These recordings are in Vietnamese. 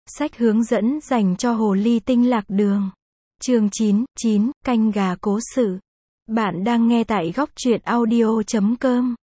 Sách hướng dẫn dành cho hồ ly tinh lạc đường. Chương 9, canh gà cố sự. Bạn đang nghe tại góc truyện audio.com.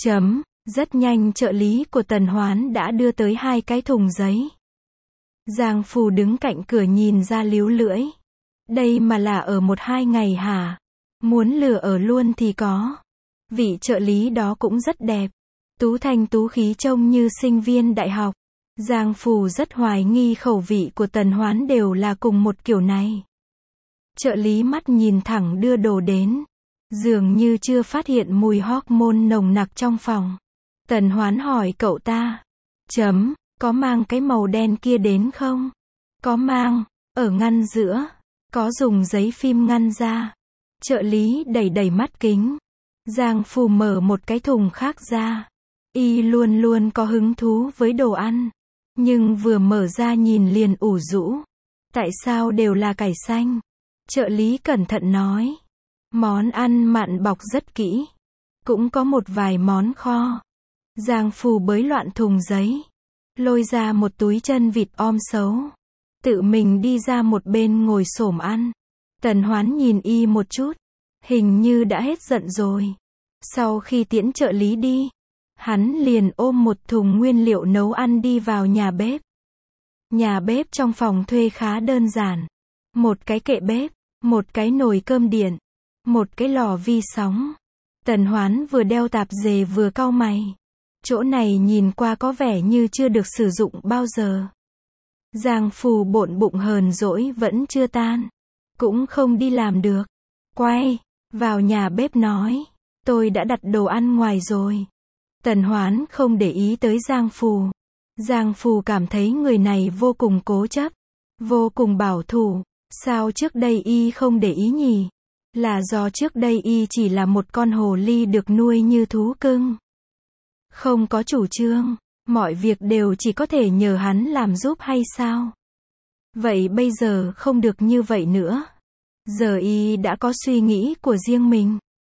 Rất nhanh trợ lý của Tần Hoán đã đưa tới 2 cái thùng giấy. Giang Phù đứng cạnh cửa nhìn ra líu lưỡi. Đây mà là ở 1-2 ngày hả? Muốn lừa ở luôn thì có. Vị trợ lý đó cũng rất đẹp. Tú thanh tú khí trông như sinh viên đại học. Giang Phù rất hoài nghi khẩu vị của Tần Hoán đều là cùng một kiểu này. Trợ lý mắt nhìn thẳng đưa đồ đến. Dường như chưa phát hiện mùi hormone nồng nặc trong phòng. Tần Hoán hỏi cậu ta. Có mang cái màu đen kia đến không? Có mang, ở ngăn giữa. Có dùng giấy phim ngăn ra. Trợ lý đẩy đẩy mắt kính. Giang Phù mở một cái thùng khác ra. Y luôn luôn có hứng thú với đồ ăn. Nhưng vừa mở ra nhìn liền ủ rũ. Tại sao đều là cải xanh? Trợ lý cẩn thận nói. Món ăn mặn bọc rất kỹ. Cũng có một vài món kho. Giang Phù bới loạn thùng giấy. Lôi ra một túi chân vịt om xấu. Tự mình đi ra một bên ngồi xổm ăn. Tần Hoán nhìn y một chút. Hình như đã hết giận rồi. Sau khi tiễn trợ lý đi, hắn liền ôm một thùng nguyên liệu nấu ăn đi vào nhà bếp. Nhà bếp trong phòng thuê khá đơn giản. Một cái kệ bếp, một cái nồi cơm điện, một cái lò vi sóng. Tần Hoán vừa đeo tạp dề vừa cau mày. Chỗ này nhìn qua có vẻ như chưa được sử dụng bao giờ. Giang Phù bộn bụng hờn dỗi vẫn chưa tan. Cũng không đi làm được. Quay vào nhà bếp nói. Tôi đã đặt đồ ăn ngoài rồi. Tần Hoán không để ý tới Giang Phù. Giang Phù cảm thấy người này vô cùng cố chấp. Vô cùng bảo thủ. Sao trước đây y không để ý nhỉ? Là do trước đây y chỉ là một con hồ ly được nuôi như thú cưng. Không có chủ trương. Mọi việc đều chỉ có thể nhờ hắn làm giúp hay sao? Vậy bây giờ không được như vậy nữa. Giờ y đã có suy nghĩ của riêng mình.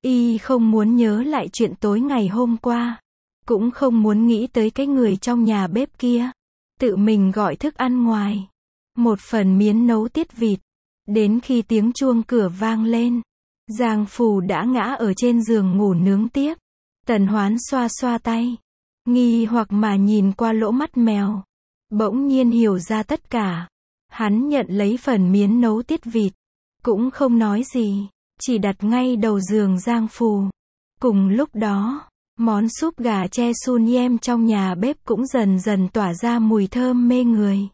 Y không muốn nhớ lại chuyện tối ngày hôm qua. Cũng không muốn nghĩ tới cái người trong nhà bếp kia. Tự mình gọi thức ăn ngoài. Một phần miến nấu tiết vịt. Đến khi tiếng chuông cửa vang lên, Giang Phù đã ngã ở trên giường ngủ nướng tiếp. Tần Hoán xoa xoa tay. Nghi hoặc mà nhìn qua lỗ mắt mèo. Bỗng nhiên hiểu ra tất cả. Hắn nhận lấy phần miến nấu tiết vịt. Cũng không nói gì. Chỉ đặt ngay đầu giường Giang Phù. Cùng lúc đó, món súp gà che sun yem trong nhà bếp cũng dần dần tỏa ra mùi thơm mê người.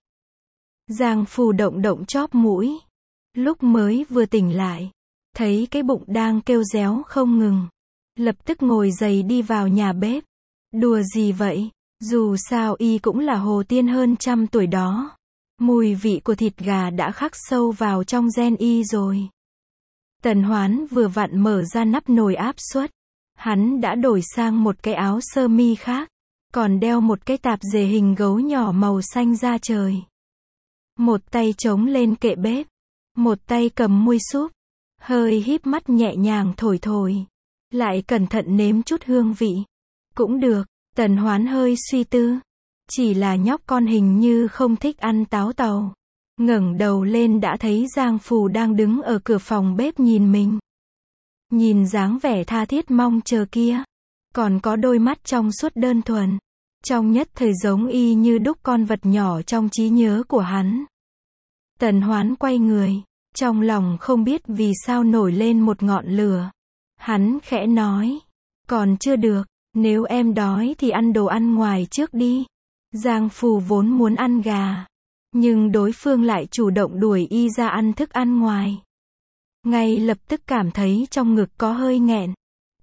Giang Phù động động chóp mũi. Lúc mới vừa tỉnh lại, thấy cái bụng đang kêu réo không ngừng. Lập tức ngồi dậy đi vào nhà bếp. Đùa gì vậy? Dù sao y cũng là hồ tiên hơn 100 tuổi đó. Mùi vị của thịt gà đã khắc sâu vào trong gen y rồi. Tần Hoán vừa vặn mở ra nắp nồi áp suất. Hắn đã đổi sang một cái áo sơ mi khác. Còn đeo một cái tạp dề hình gấu nhỏ màu xanh da trời. Một tay chống lên kệ bếp. Một tay cầm muôi súp. Hơi híp mắt nhẹ nhàng thổi thổi. Lại cẩn thận nếm chút hương vị. Cũng được. Tần Hoán hơi suy tư. Chỉ là nhóc con hình như không thích ăn táo tàu. Ngẩng đầu lên đã thấy Giang Phù đang đứng ở cửa phòng bếp nhìn mình. Nhìn dáng vẻ tha thiết mong chờ kia. Còn có đôi mắt trong suốt đơn thuần. Trong nhất thời giống y như đúc con vật nhỏ trong trí nhớ của hắn. Tần Hoán quay người. Trong lòng không biết vì sao nổi lên một ngọn lửa. Hắn khẽ nói. Còn chưa được. Nếu em đói thì ăn đồ ăn ngoài trước đi. Giang Phù vốn muốn ăn gà. Nhưng đối phương lại chủ động đuổi y ra ăn thức ăn ngoài. Ngay lập tức cảm thấy trong ngực có hơi nghẹn.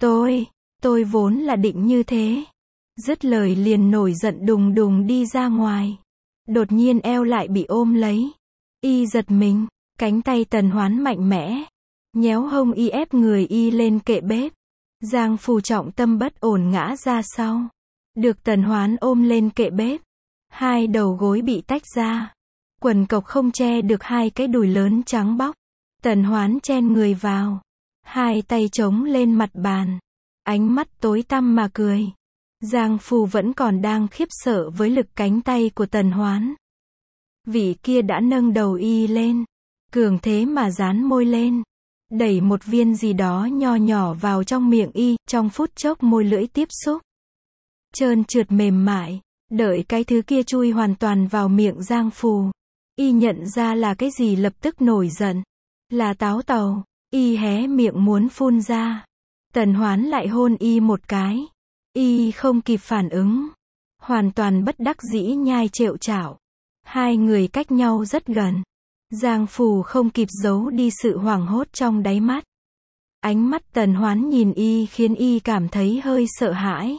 Tôi vốn là định như thế. Dứt lời liền nổi giận đùng đùng đi ra ngoài. Đột nhiên eo lại bị ôm lấy. Y giật mình. Cánh tay Tần Hoán mạnh mẽ. Nhéo hông y ép người y lên kệ bếp. Giang Phù trọng tâm bất ổn ngã ra sau. Được Tần Hoán ôm lên kệ bếp. Hai đầu gối bị tách ra. Quần cộc không che được hai cái đùi lớn trắng bóc. Tần Hoán chen người vào. Hai tay chống lên mặt bàn. Ánh mắt tối tăm mà cười. Giang Phù vẫn còn đang khiếp sợ với lực cánh tay của Tần Hoán. Vị kia đã nâng đầu y lên, cường thế mà dán môi lên, đẩy một viên gì đó nho nhỏ vào trong miệng y, trong phút chốc môi lưỡi tiếp xúc. Trơn trượt mềm mại, đợi cái thứ kia chui hoàn toàn vào miệng Giang Phù. Y nhận ra là cái gì lập tức nổi giận. Là táo tàu. Y hé miệng muốn phun ra. Tần Hoán lại hôn y một cái. Y không kịp phản ứng. Hoàn toàn bất đắc dĩ nhai trệu chảo. Hai người cách nhau rất gần. Giang Phù không kịp giấu đi sự hoảng hốt trong đáy mắt. Ánh mắt Tần Hoán nhìn y khiến y cảm thấy hơi sợ hãi.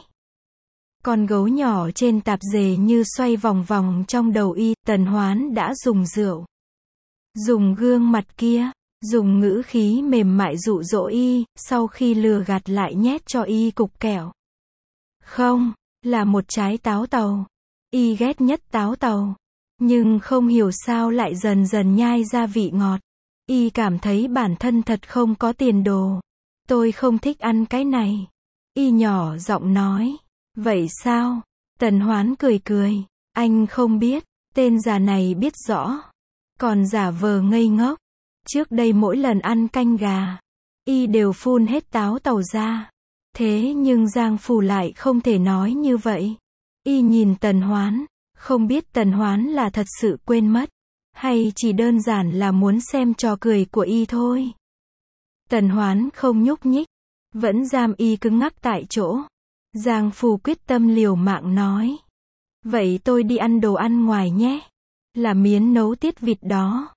Con gấu nhỏ trên tạp dề như xoay vòng vòng trong đầu y, Tần Hoán đã dùng rượu. Dùng gương mặt kia, dùng ngữ khí mềm mại dụ dỗ y, sau khi lừa gạt lại nhét cho y cục kẹo. Không, là một trái táo tàu. Y ghét nhất táo tàu. Nhưng không hiểu sao lại dần dần nhai ra vị ngọt. Y cảm thấy bản thân thật không có tiền đồ. Tôi không thích ăn cái này. Y nhỏ giọng nói. Vậy sao? Tần Hoán cười cười. Anh không biết. Tên già này biết rõ. Còn giả vờ ngây ngốc. Trước đây mỗi lần ăn canh gà, y đều phun hết táo tàu ra. Thế nhưng Giang Phù lại không thể nói như vậy. Y nhìn Tần Hoán. Không biết Tần Hoán là thật sự quên mất, hay chỉ đơn giản là muốn xem trò cười của y thôi. Tần Hoán không nhúc nhích, vẫn giam y cứng ngắc tại chỗ. Giang Phù quyết tâm liều mạng nói. Vậy tôi đi ăn đồ ăn ngoài nhé. Là miến nấu tiết vịt đó.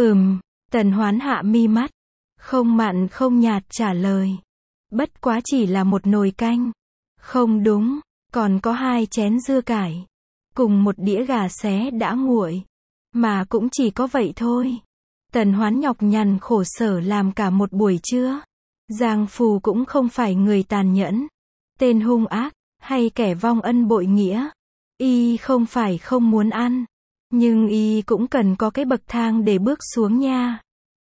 Tần Hoán hạ mi mắt. Không mặn không nhạt trả lời. Bất quá chỉ là một nồi canh. Không đúng, còn có 2 chén dưa cải. Cùng một đĩa gà xé đã nguội. Mà cũng chỉ có vậy thôi. Tần Hoán nhọc nhằn khổ sở làm cả một buổi trưa. Giang Phù cũng không phải người tàn nhẫn, tên hung ác, hay kẻ vong ân bội nghĩa. Y không phải không muốn ăn, nhưng y cũng cần có cái bậc thang để bước xuống nha.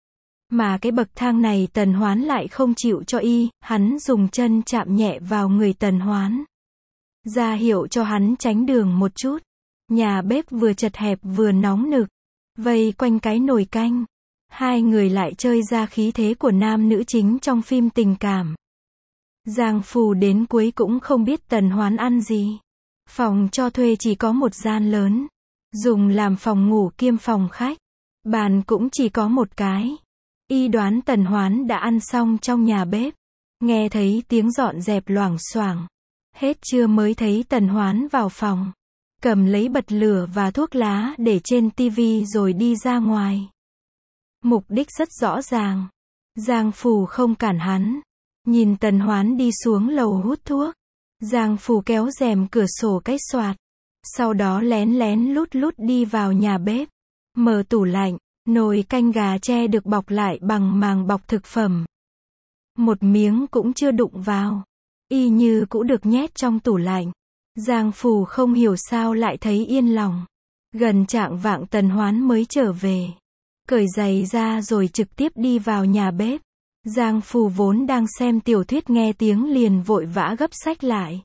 Mà cái bậc thang này Tần Hoán lại không chịu cho y, hắn dùng chân chạm nhẹ vào người Tần Hoán. Ra hiệu cho hắn tránh đường một chút. Nhà bếp vừa chật hẹp vừa nóng nực. Vây quanh cái nồi canh. Hai người lại chơi ra khí thế của nam nữ chính trong phim tình cảm. Giang Phù đến cuối cũng không biết Tần Hoán ăn gì. Phòng cho thuê chỉ có một gian lớn, dùng làm phòng ngủ kiêm phòng khách. Bàn cũng chỉ có một cái. Y đoán Tần Hoán đã ăn xong trong nhà bếp. Nghe thấy tiếng dọn dẹp loảng xoảng. Hết trưa mới thấy Tần Hoán vào phòng. Cầm lấy bật lửa và thuốc lá để trên tivi rồi đi ra ngoài. Mục đích rất rõ ràng. Giang Phù không cản hắn. Nhìn Tần Hoán đi xuống lầu hút thuốc. Giang Phù kéo rèm cửa sổ cái xoạt. Sau đó lén lén lút lút đi vào nhà bếp. Mở tủ lạnh, nồi canh gà tre được bọc lại bằng màng bọc thực phẩm. Một miếng cũng chưa đụng vào. Y như cũ được nhét trong tủ lạnh. Giang Phù không hiểu sao lại thấy yên lòng. Gần chạng vạng Tần Hoán mới trở về. Cởi giày ra rồi trực tiếp đi vào nhà bếp. Giang Phù vốn đang xem tiểu thuyết nghe tiếng liền vội vã gấp sách lại.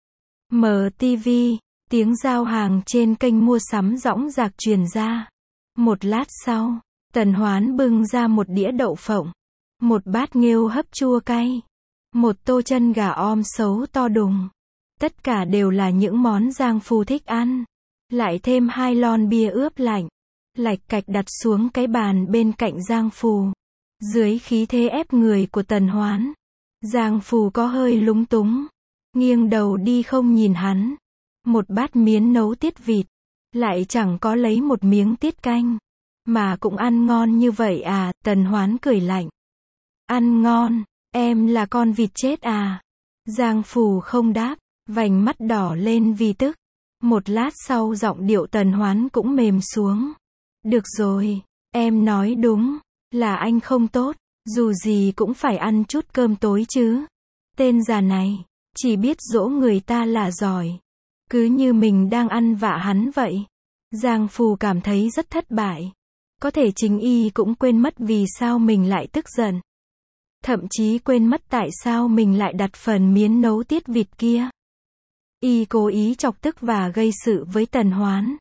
Mở tivi, tiếng giao hàng trên kênh mua sắm dõng dạc truyền ra. Một lát sau, Tần Hoán bưng ra một đĩa đậu phộng, một bát nghêu hấp chua cay, một tô chân gà om sấu to đùng. Tất cả đều là những món Giang Phù thích ăn. Lại thêm 2 lon bia ướp lạnh. Lạch cạch đặt xuống cái bàn bên cạnh Giang Phù. Dưới khí thế ép người của Tần Hoán, Giang Phù có hơi lúng túng. Nghiêng đầu đi không nhìn hắn. Một bát miến nấu tiết vịt. Lại chẳng có lấy một miếng tiết canh. Mà cũng ăn ngon như vậy à, Tần Hoán cười lạnh. Ăn ngon, em là con vịt chết à? Giang Phù không đáp. Vành mắt đỏ lên vì tức. Một lát sau giọng điệu Tần Hoán cũng mềm xuống. Được rồi, em nói đúng, là anh không tốt, dù gì cũng phải ăn chút cơm tối chứ. Tên già này, chỉ biết dỗ người ta là giỏi. Cứ như mình đang ăn vạ hắn vậy. Giang Phù cảm thấy rất thất bại. Có thể chính y cũng quên mất vì sao mình lại tức giận. Thậm chí quên mất tại sao mình lại đặt phần miến nấu tiết vịt kia. Y cố ý chọc tức và gây sự với Tần Hoán.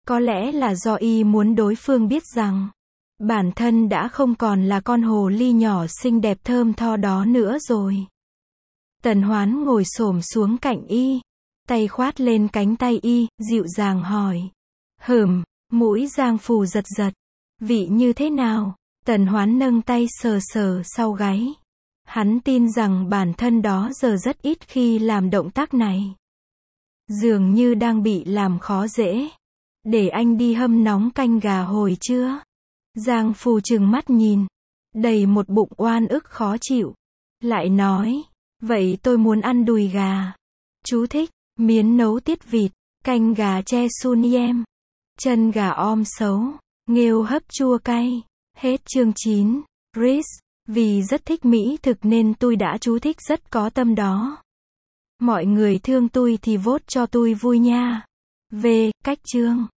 Có lẽ là do y muốn đối phương biết rằng bản thân đã không còn là con hồ ly nhỏ xinh đẹp thơm tho đó nữa rồi. Tần Hoán ngồi xổm xuống cạnh y, tay khoát lên cánh tay y, dịu dàng hỏi. Mũi Giang Phù giật giật. Vị như thế nào? Tần Hoán nâng tay sờ sờ sau gáy. Hắn tin rằng bản thân đó giờ rất ít khi làm động tác này. Dường như đang bị làm khó dễ. Để anh đi hâm nóng canh gà hồi trưa. Giang Phù trừng mắt nhìn, đầy một bụng oan ức khó chịu. Lại nói, vậy tôi muốn ăn đùi gà. Chú thích, miến nấu tiết vịt, canh gà che sun yem, chân gà om xấu, nghêu hấp chua cay. Hết chương 9. Riz, vì rất thích mỹ thực nên tôi đã chú thích rất có tâm đó. Mọi người thương tôi thì vote cho tôi vui nha. Cách chương